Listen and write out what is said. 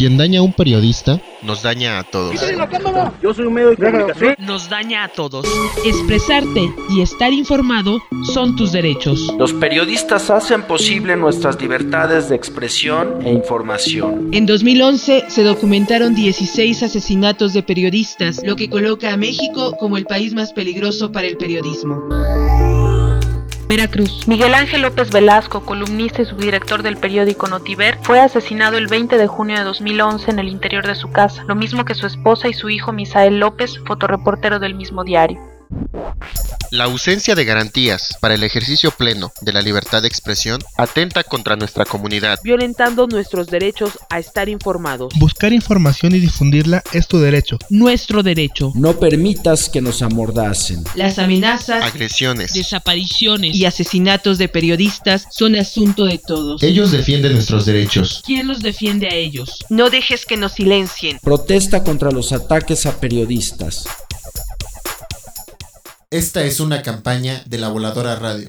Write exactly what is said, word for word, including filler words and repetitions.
Quien daña a un periodista, nos daña a todos. Yo soy un medio de comunicación. Nos daña a todos. Expresarte y estar informado son tus derechos. Los periodistas hacen posible nuestras libertades de expresión e información. En dos mil once se documentaron dieciséis asesinatos de periodistas, lo que coloca a México como el país más peligroso para el periodismo. Veracruz. Miguel Ángel López Velasco, columnista y subdirector del periódico Notiver, fue asesinado el veinte de junio de dos mil once en el interior de su casa, lo mismo que su esposa y su hijo Misael López, fotoreportero del mismo diario. La ausencia de garantías para el ejercicio pleno de la libertad de expresión atenta contra nuestra comunidad, violentando nuestros derechos a estar informados. Buscar información y difundirla es tu derecho. Nuestro derecho. No permitas que nos amordacen. Las amenazas, agresiones, desapariciones y asesinatos de periodistas son asunto de todos. Ellos defienden nuestros derechos. ¿Quién los defiende a ellos? No dejes que nos silencien. Protesta contra los ataques a periodistas. Esta es una campaña de La Voladora Radio.